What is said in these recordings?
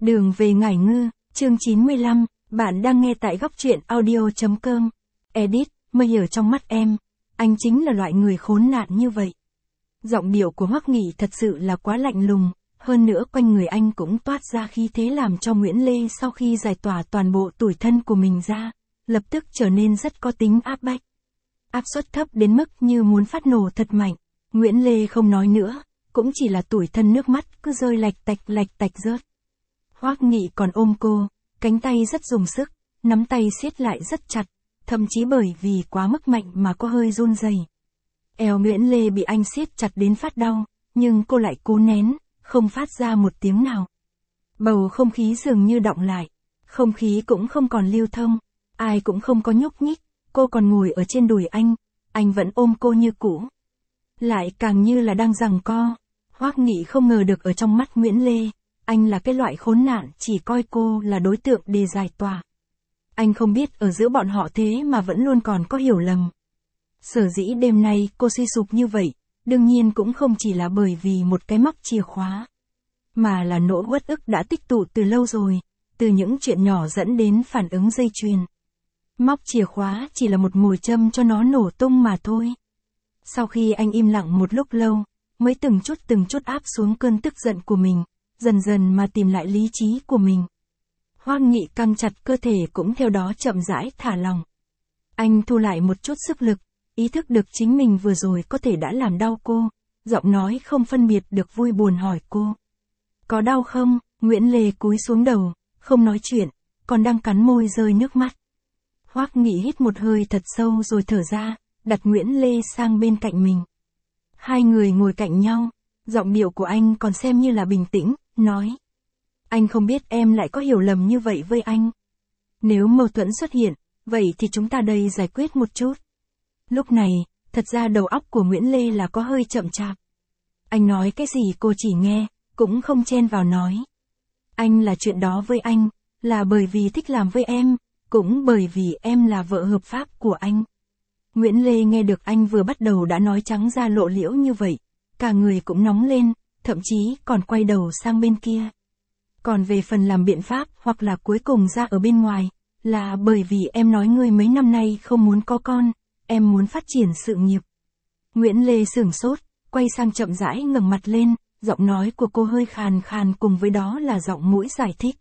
Đường về Ngải Ngư, chương 95, bạn đang nghe tại góc truyện audio.com. Edit, mây ở trong mắt em. Anh chính là loại người khốn nạn như vậy. Giọng điệu của Hoắc Nghị thật sự là quá lạnh lùng, hơn nữa quanh người anh cũng toát ra khí thế làm cho Nguyễn Lê sau khi giải tỏa toàn bộ tủi thân của mình ra, lập tức trở nên rất có tính áp bách. Áp suất thấp đến mức như muốn phát nổ thật mạnh. Nguyễn Lê không nói nữa, cũng chỉ là tủi thân nước mắt cứ rơi lạch tạch rớt. Hoắc Nghị còn ôm cô, cánh tay rất dùng sức, nắm tay siết lại rất chặt, thậm chí bởi vì quá mức mạnh mà có hơi run rẩy. Eo Nguyễn Lê bị anh siết chặt đến phát đau, nhưng cô lại cố nén, không phát ra một tiếng nào. Bầu không khí dường như đọng lại, không khí cũng không còn lưu thông, ai cũng không có nhúc nhích, cô còn ngồi ở trên đùi anh vẫn ôm cô như cũ. Lại càng như là đang giằng co. Hoắc Nghị không ngờ được ở trong mắt Nguyễn Lê, anh là cái loại khốn nạn chỉ coi cô là đối tượng để giải tỏa. Anh không biết ở giữa bọn họ thế mà vẫn luôn còn có hiểu lầm. Sở dĩ đêm nay cô suy sụp như vậy, đương nhiên cũng không chỉ là bởi vì một cái móc chìa khóa, mà là nỗi uất ức đã tích tụ từ lâu rồi, từ những chuyện nhỏ dẫn đến phản ứng dây chuyền. Móc chìa khóa chỉ là một mồi châm cho nó nổ tung mà thôi. Sau khi anh im lặng một lúc lâu, mới từng chút áp xuống cơn tức giận của mình, dần dần mà tìm lại lý trí của mình. Hoắc Nghị căng chặt cơ thể cũng theo đó chậm rãi thả lỏng. Anh thu lại một chút sức lực, ý thức được chính mình vừa rồi có thể đã làm đau cô, giọng nói không phân biệt được vui buồn hỏi cô. Có đau không? Nguyễn Lê cúi xuống đầu, không nói chuyện, còn đang cắn môi rơi nước mắt. Hoắc Nghị hít một hơi thật sâu rồi thở ra, đặt Nguyễn Lê sang bên cạnh mình. Hai người ngồi cạnh nhau, giọng điệu của anh còn xem như là bình tĩnh, nói. Anh không biết em lại có hiểu lầm như vậy với anh. Nếu mâu thuẫn xuất hiện, vậy thì chúng ta đây giải quyết một chút. Lúc này, thật ra đầu óc của Nguyễn Lê là có hơi chậm chạp. Anh nói cái gì cô chỉ nghe, cũng không chen vào nói. Anh là chuyện đó với anh, là bởi vì thích làm với em, cũng bởi vì em là vợ hợp pháp của anh. Nguyễn Lê nghe được anh vừa bắt đầu đã nói trắng ra lộ liễu như vậy, cả người cũng nóng lên, thậm chí còn quay đầu sang bên kia. Còn về phần làm biện pháp hoặc là cuối cùng ra ở bên ngoài, là bởi vì em nói ngươi mấy năm nay không muốn có con, em muốn phát triển sự nghiệp. Nguyễn Lê sửng sốt, quay sang chậm rãi ngẩng mặt lên, giọng nói của cô hơi khàn khàn cùng với đó là giọng mũi giải thích.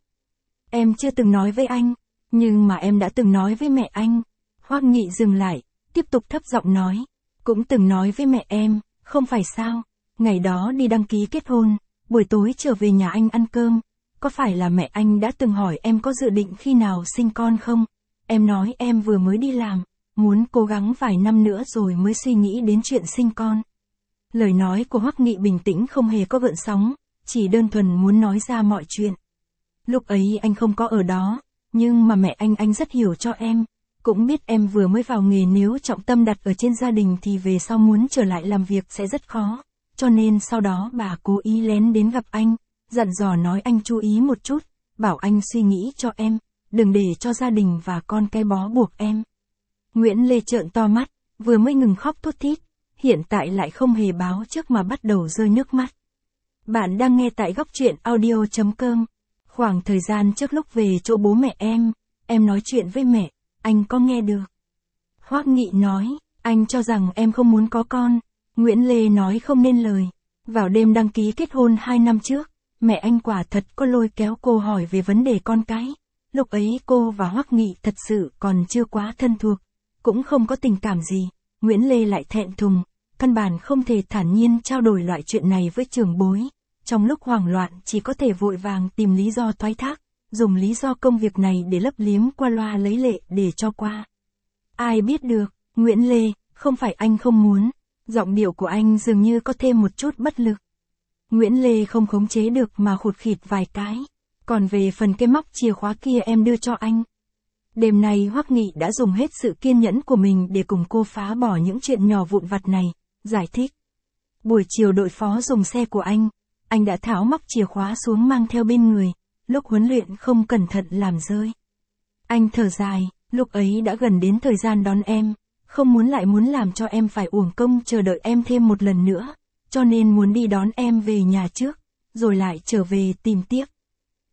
Em chưa từng nói với anh, nhưng mà em đã từng nói với mẹ anh. Hoắc Nghị dừng lại, tiếp tục thấp giọng nói. Cũng từng nói với mẹ em, không phải sao? Ngày đó đi đăng ký kết hôn, buổi tối trở về nhà anh ăn cơm. Có phải là mẹ anh đã từng hỏi em có dự định khi nào sinh con không? Em nói em vừa mới đi làm, muốn cố gắng vài năm nữa rồi mới suy nghĩ đến chuyện sinh con. Lời nói của Hoắc Nghị bình tĩnh không hề có gợn sóng, chỉ đơn thuần muốn nói ra mọi chuyện. Lúc ấy anh không có ở đó, nhưng mà mẹ anh rất hiểu cho em. Cũng biết em vừa mới vào nghề, nếu trọng tâm đặt ở trên gia đình thì về sau muốn trở lại làm việc sẽ rất khó. Cho nên sau đó bà cố ý lén đến gặp anh, dặn dò nói anh chú ý một chút, bảo anh suy nghĩ cho em, đừng để cho gia đình và con cái bó buộc em. Nguyễn Lê trợn to mắt, vừa mới ngừng khóc thút thít, hiện tại lại không hề báo trước mà bắt đầu rơi nước mắt. Bạn đang nghe tại góc truyện audio.com. Khoảng thời gian trước lúc về chỗ bố mẹ em nói chuyện với mẹ, anh có nghe được. Hoắc Nghị nói, anh cho rằng em không muốn có con. Nguyễn Lê nói không nên lời. Vào đêm đăng ký kết hôn 2 năm trước, mẹ anh quả thật có lôi kéo cô hỏi về vấn đề con cái. Lúc ấy cô và Hoắc Nghị thật sự còn chưa quá thân thuộc, cũng không có tình cảm gì. Nguyễn Lê lại thẹn thùng, căn bản không thể thản nhiên trao đổi loại chuyện này với trưởng bối. Trong lúc hoảng loạn chỉ có thể vội vàng tìm lý do thoái thác, dùng lý do công việc này để lấp liếm qua loa lấy lệ để cho qua. Ai biết được, Nguyễn Lê, không phải anh không muốn. Giọng điệu của anh dường như có thêm một chút bất lực. Nguyễn Lê không khống chế được mà khụt khịt vài cái. Còn về phần cái móc chìa khóa kia em đưa cho anh. Đêm nay Hoắc Nghị đã dùng hết sự kiên nhẫn của mình để cùng cô phá bỏ những chuyện nhỏ vụn vặt này, giải thích. Buổi chiều đội phó dùng xe của anh đã tháo móc chìa khóa xuống mang theo bên người, lúc huấn luyện không cẩn thận làm rơi. Anh thở dài, lúc ấy đã gần đến thời gian đón em, không muốn làm cho em phải uổng công chờ đợi em thêm một lần nữa, cho nên muốn đi đón em về nhà trước, rồi lại trở về tìm tiếp.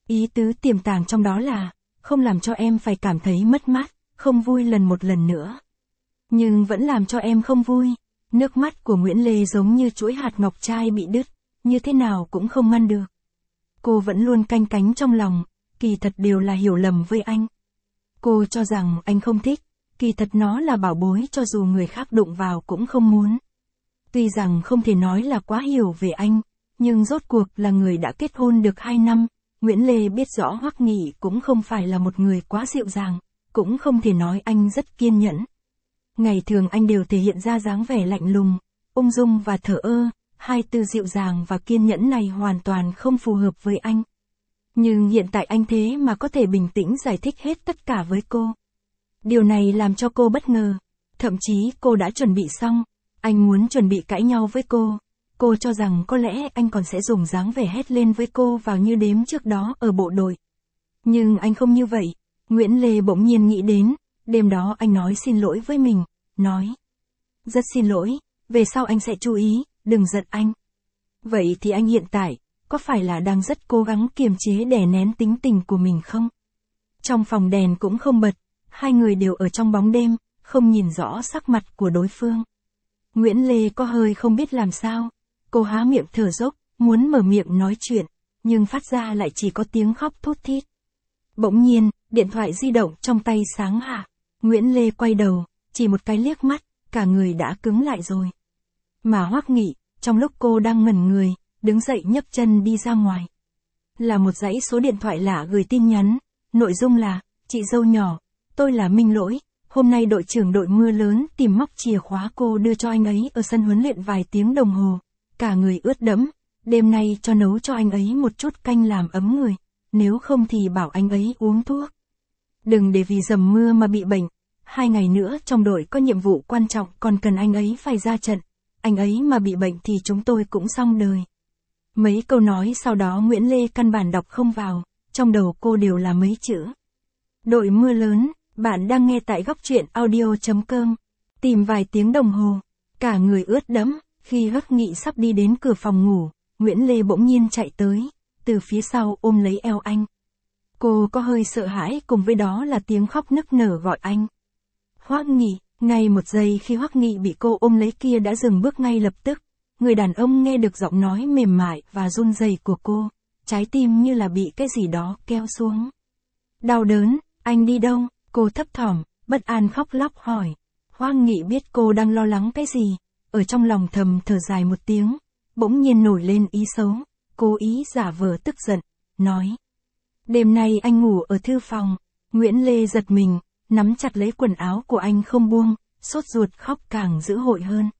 Ý tứ tiềm tàng trong đó là, không làm cho em phải cảm thấy mất mát, không vui một lần nữa. Nhưng vẫn làm cho em không vui. Nước mắt của Nguyễn Lê giống như chuỗi hạt ngọc trai bị đứt, như thế nào cũng không ngăn được. Cô vẫn luôn canh cánh trong lòng, kỳ thật đều là hiểu lầm với anh. Cô cho rằng anh không thích, kỳ thật nó là bảo bối cho dù người khác đụng vào cũng không muốn. Tuy rằng không thể nói là quá hiểu về anh, nhưng rốt cuộc là người đã kết hôn được 2 năm, Nguyễn Lê biết rõ Hoắc Nghị cũng không phải là một người quá dịu dàng, cũng không thể nói anh rất kiên nhẫn. Ngày thường anh đều thể hiện ra dáng vẻ lạnh lùng, ung dung và thờ ơ, hai từ dịu dàng và kiên nhẫn này hoàn toàn không phù hợp với anh. Nhưng hiện tại anh thế mà có thể bình tĩnh giải thích hết tất cả với cô. Điều này làm cho cô bất ngờ, thậm chí cô đã chuẩn bị xong, anh muốn chuẩn bị cãi nhau với cô cho rằng có lẽ anh còn sẽ dùng dáng vẻ hét lên với cô vào như đếm trước đó ở bộ đội. Nhưng anh không như vậy, Nguyễn Lê bỗng nhiên nghĩ đến, đêm đó anh nói xin lỗi với mình, nói. Rất xin lỗi, về sau anh sẽ chú ý, đừng giận anh. Vậy thì anh hiện tại, có phải là đang rất cố gắng kiềm chế đè nén tính tình của mình không? Trong phòng đèn cũng không bật, hai người đều ở trong bóng đêm, không nhìn rõ sắc mặt của đối phương. Nguyễn Lê có hơi không biết làm sao, cô há miệng thở dốc, muốn mở miệng nói chuyện, nhưng phát ra lại chỉ có tiếng khóc thút thít. Bỗng nhiên, điện thoại di động trong tay sáng hạ, Nguyễn Lê quay đầu, chỉ một cái liếc mắt, cả người đã cứng lại rồi. Mà Hoắc Nghị, trong lúc cô đang ngẩn người, đứng dậy nhấc chân đi ra ngoài. Là một dãy số điện thoại lạ gửi tin nhắn, nội dung là, chị dâu nhỏ, tôi là Minh Lỗi, hôm nay đội trưởng đội mưa lớn tìm móc chìa khóa cô đưa cho anh ấy ở sân huấn luyện vài tiếng đồng hồ, cả người ướt đẫm, đêm nay cho nấu cho anh ấy một chút canh làm ấm người, nếu không thì bảo anh ấy uống thuốc. Đừng để vì dầm mưa mà bị bệnh, 2 ngày nữa trong đội có nhiệm vụ quan trọng còn cần anh ấy phải ra trận, anh ấy mà bị bệnh thì chúng tôi cũng xong đời. Mấy câu nói sau đó Nguyễn Lê căn bản đọc không vào, trong đầu cô đều là mấy chữ. Đội mưa lớn, bạn đang nghe tại góc truyện audio.com. Tìm vài tiếng đồng hồ, cả người ướt đẫm, khi Hoắc Nghị sắp đi đến cửa phòng ngủ, Nguyễn Lê bỗng nhiên chạy tới, từ phía sau ôm lấy eo anh. Cô có hơi sợ hãi cùng với đó là tiếng khóc nức nở gọi anh. Hoắc Nghị, ngay một giây khi Hoắc Nghị bị cô ôm lấy kia đã dừng bước ngay lập tức. Người đàn ông nghe được giọng nói mềm mại và run rẩy của cô, trái tim như là bị cái gì đó kéo xuống. Đau đớn, anh đi đâu? Cô thấp thỏm, bất an khóc lóc hỏi. Hoắc Nghị biết cô đang lo lắng cái gì, ở trong lòng thầm thở dài một tiếng, bỗng nhiên nổi lên ý xấu, cố ý giả vờ tức giận, nói. Đêm nay anh ngủ ở thư phòng. Nguyễn Lê giật mình, nắm chặt lấy quần áo của anh không buông, sốt ruột khóc càng dữ dội hơn.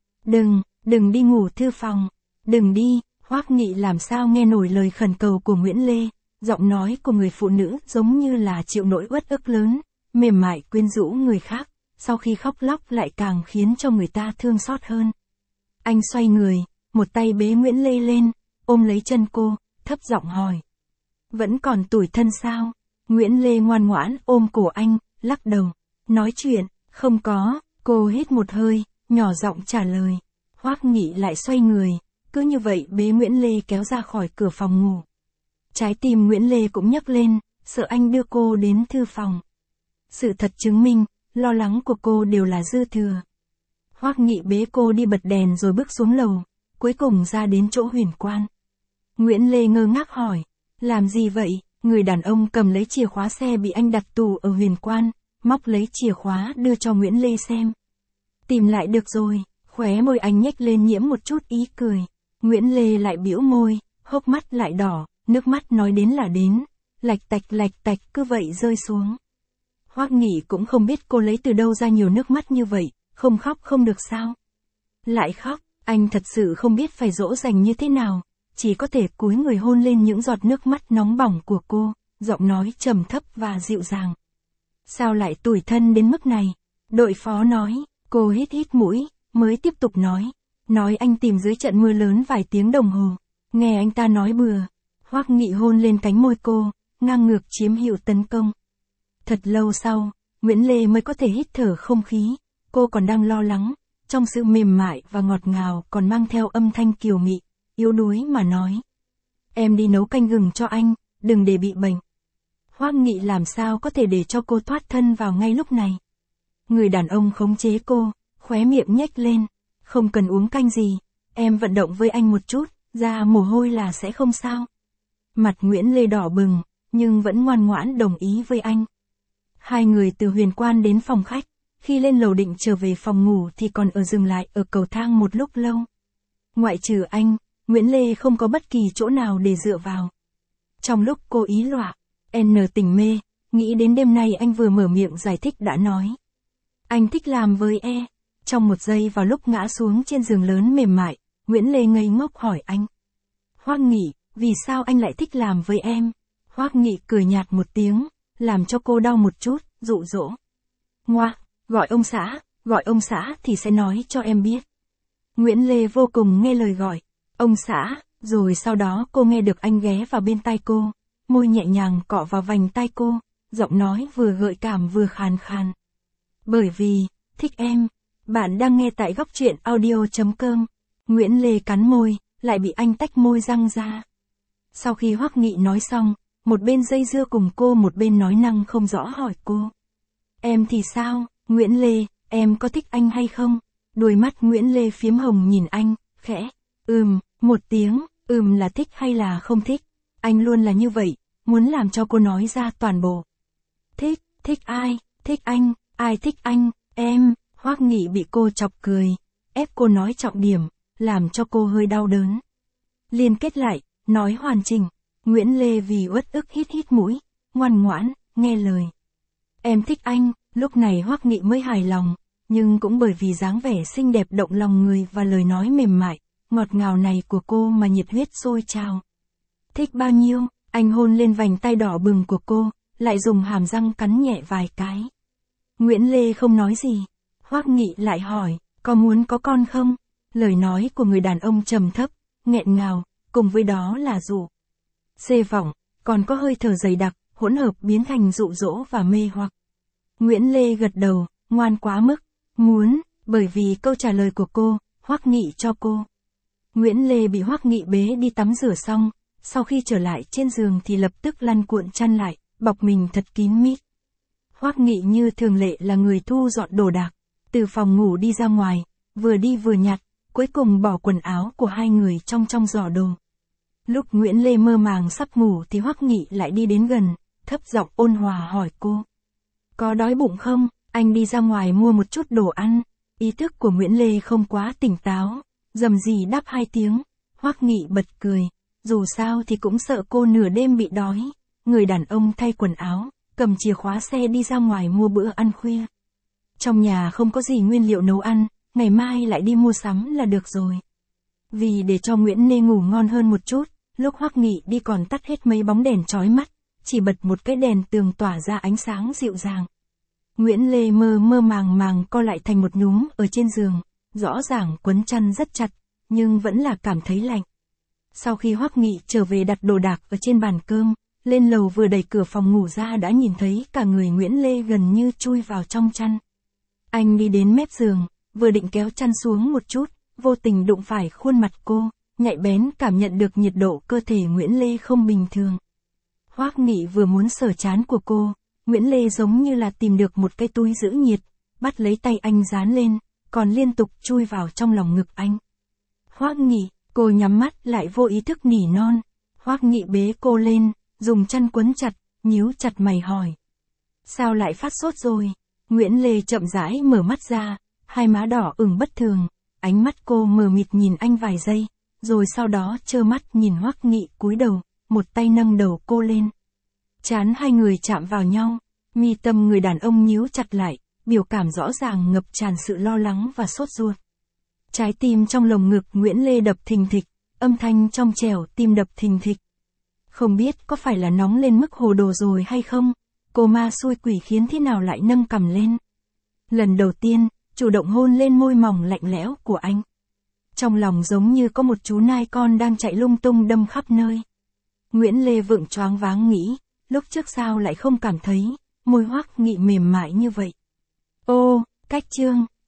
Đừng đi ngủ thư phòng, đừng đi. Hoắc Nghị làm sao nghe nổi lời khẩn cầu của Nguyễn Lê, giọng nói của người phụ nữ giống như là chịu nỗi uất ức lớn, mềm mại quyến rũ người khác, sau khi khóc lóc lại càng khiến cho người ta thương xót hơn. Anh xoay người, một tay bế Nguyễn Lê lên, ôm lấy chân cô, thấp giọng hỏi. Vẫn còn tủi thân sao? Nguyễn Lê ngoan ngoãn ôm cổ anh, lắc đầu, nói chuyện, không có. Cô hít một hơi, nhỏ giọng trả lời. Hoắc Nghị lại xoay người, cứ như vậy bế Nguyễn Lê kéo ra khỏi cửa phòng ngủ. Trái tim Nguyễn Lê cũng nhấc lên, sợ anh đưa cô đến thư phòng. Sự thật chứng minh, lo lắng của cô đều là dư thừa. Hoắc Nghị bế cô đi bật đèn rồi bước xuống lầu, cuối cùng ra đến chỗ Huyền Quan. Nguyễn Lê ngơ ngác hỏi, làm gì vậy? Người đàn ông cầm lấy chìa khóa xe bị anh đặt tù ở Huyền Quan, móc lấy chìa khóa đưa cho Nguyễn Lê xem. Tìm lại được rồi, khóe môi anh nhếch lên nhiễm một chút ý cười. Nguyễn Lê lại bĩu môi, hốc mắt lại đỏ, nước mắt nói đến là đến, lạch tạch cứ vậy rơi xuống. Hoắc Nghị cũng không biết cô lấy từ đâu ra nhiều nước mắt như vậy, không khóc không được sao? Lại khóc, anh thật sự không biết phải dỗ dành như thế nào, chỉ có thể cúi người hôn lên những giọt nước mắt nóng bỏng của cô, giọng nói trầm thấp và dịu dàng. Sao lại tủi thân đến mức này? Đội phó nói, cô hít hít mũi, mới tiếp tục nói anh tìm dưới trận mưa lớn vài tiếng đồng hồ, nghe anh ta nói bừa. Hoắc Nghị hôn lên cánh môi cô, ngang ngược chiếm hữu tấn công. Thật lâu sau, Nguyễn Lê mới có thể hít thở không khí, cô còn đang lo lắng, trong sự mềm mại và ngọt ngào còn mang theo âm thanh kiều mị, yếu đuối mà nói. Em đi nấu canh gừng cho anh, đừng để bị bệnh. Hoắc Nghị làm sao có thể để cho cô thoát thân vào ngay lúc này. Người đàn ông khống chế cô, khóe miệng nhếch lên. Không cần uống canh gì, em vận động với anh một chút, ra mồ hôi là sẽ không sao. Mặt Nguyễn Lê đỏ bừng, nhưng vẫn ngoan ngoãn đồng ý với anh. Hai người từ Huyền Quan đến phòng khách, khi lên lầu định trở về phòng ngủ thì còn dừng lại ở cầu thang một lúc lâu. Ngoại trừ anh, Nguyễn Lê không có bất kỳ chỗ nào để dựa vào. Trong lúc cô ý loạ, tỉnh mê, nghĩ đến đêm nay anh vừa mở miệng giải thích đã nói. Anh thích làm với Trong một giây vào lúc ngã xuống trên giường lớn mềm mại, Nguyễn Lê ngây ngốc hỏi anh. Hoắc Nghị, vì sao anh lại thích làm với em? Hoắc Nghị cười nhạt một tiếng, làm cho cô đau một chút, dụ dỗ. Ngoa, gọi ông xã thì sẽ nói cho em biết. Nguyễn Lê vô cùng nghe lời gọi, ông xã, rồi sau đó cô nghe được anh ghé vào bên tai cô, môi nhẹ nhàng cọ vào vành tai cô, giọng nói vừa gợi cảm vừa khàn khàn. Bởi vì, thích em. Bạn đang nghe tại góc truyện audio.com. Nguyễn Lê cắn môi, lại bị anh tách môi răng ra. Sau khi Hoắc Nghị nói xong, một bên dây dưa cùng cô một bên nói năng không rõ hỏi cô. Em thì sao, Nguyễn Lê, em có thích anh hay không? Đôi mắt Nguyễn Lê phiếm hồng nhìn anh, khẽ. Một tiếng, là thích hay là không thích? Anh luôn là như vậy, muốn làm cho cô nói ra toàn bộ. Thích ai? Thích anh, ai thích anh? Em. Hoắc Nghị bị cô chọc cười, ép cô nói trọng điểm, làm cho cô hơi đau đớn. Liên kết lại, nói hoàn chỉnh, Nguyễn Lê vì uất ức hít mũi, ngoan ngoãn, nghe lời. Em thích anh, lúc này Hoắc Nghị mới hài lòng, nhưng cũng bởi vì dáng vẻ xinh đẹp động lòng người và lời nói mềm mại, ngọt ngào này của cô mà nhiệt huyết sôi trào. Thích bao nhiêu, anh hôn lên vành tai đỏ bừng của cô, lại dùng hàm răng cắn nhẹ vài cái. Nguyễn Lê không nói gì. Hoắc Nghị lại hỏi, có muốn có con không? Lời nói của người đàn ông trầm thấp, nghẹn ngào, cùng với đó là dụ vọng, còn có hơi thở dày đặc, hỗn hợp biến thành dụ dỗ và mê hoặc. Nguyễn Lê gật đầu, ngoan quá mức, muốn, bởi vì câu trả lời của cô, Hoắc Nghị cho cô. Nguyễn Lê bị Hoắc Nghị bế đi tắm rửa xong, sau khi trở lại trên giường thì lập tức lăn cuộn chăn lại, bọc mình thật kín mít. Hoắc Nghị như thường lệ là người thu dọn đồ đạc. Từ phòng ngủ đi ra ngoài, vừa đi vừa nhặt, cuối cùng bỏ quần áo của hai người trong giỏ đồ. Lúc Nguyễn Lê mơ màng sắp ngủ thì Hoắc Nghị lại đi đến gần, thấp giọng ôn hòa hỏi cô. Có đói bụng không? Anh đi ra ngoài mua một chút đồ ăn. Ý thức của Nguyễn Lê không quá tỉnh táo, rầm rì đáp 2 tiếng. Hoắc Nghị bật cười, dù sao thì cũng sợ cô nửa đêm bị đói. Người đàn ông thay quần áo, cầm chìa khóa xe đi ra ngoài mua bữa ăn khuya. Trong nhà không có gì nguyên liệu nấu ăn, ngày mai lại đi mua sắm là được rồi. Vì để cho Nguyễn Lê ngủ ngon hơn một chút, lúc Hoắc Nghị đi còn tắt hết mấy bóng đèn chói mắt, chỉ bật một cái đèn tường tỏa ra ánh sáng dịu dàng. Nguyễn Lê mơ màng co lại thành một nhúm ở trên giường, rõ ràng quấn chăn rất chặt, nhưng vẫn là cảm thấy lạnh. Sau khi Hoắc Nghị trở về đặt đồ đạc ở trên bàn cơm, lên lầu vừa đẩy cửa phòng ngủ ra đã nhìn thấy cả người Nguyễn Lê gần như chui vào trong chăn. Anh đi đến mép giường, vừa định kéo chăn xuống một chút, vô tình đụng phải khuôn mặt cô, nhạy bén cảm nhận được nhiệt độ cơ thể Nguyễn Lê không bình thường. Hoắc Nghị vừa muốn sờ trán của cô, Nguyễn Lê giống như là tìm được một cái túi giữ nhiệt, bắt lấy tay anh dán lên, còn liên tục chui vào trong lòng ngực anh. Hoắc Nghị, cô nhắm mắt lại vô ý thức nỉ non. Hoắc Nghị bế cô lên, dùng chăn quấn chặt, nhíu chặt mày hỏi. Sao lại phát sốt rồi? Nguyễn Lê chậm rãi mở mắt ra, hai má đỏ ửng bất thường, ánh mắt cô mờ mịt nhìn anh vài giây, rồi sau đó trơ mắt nhìn Hoắc Nghị cúi đầu, một tay nâng đầu cô lên. Trán hai người chạm vào nhau, mi tâm người đàn ông nhíu chặt lại, biểu cảm rõ ràng ngập tràn sự lo lắng và sốt ruột. Trái tim trong lồng ngực Nguyễn Lê đập thình thịch, âm thanh trong trẻo tim đập thình thịch. Không biết có phải là nóng lên mức hồ đồ rồi hay không, cô ma xui quỷ khiến thế nào lại nâng cằm lên. Lần đầu tiên, chủ động hôn lên môi mỏng lạnh lẽo của anh. Trong lòng giống như có một chú nai con đang chạy lung tung đâm khắp nơi. Nguyễn Lê vượng choáng váng nghĩ, lúc trước sao lại không cảm thấy, môi Hoắc Nghị mềm mại như vậy. Ô, cách chương.